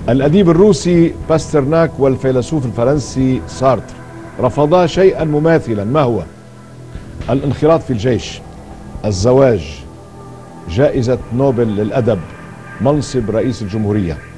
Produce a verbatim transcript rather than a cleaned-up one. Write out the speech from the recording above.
الأديب الروسي باسترناك والفيلسوف الفرنسي سارتر رفضا شيئا مماثلا، ما هو؟ الانخراط في الجيش، الزواج، جائزة نوبل للأدب، منصب رئيس الجمهورية.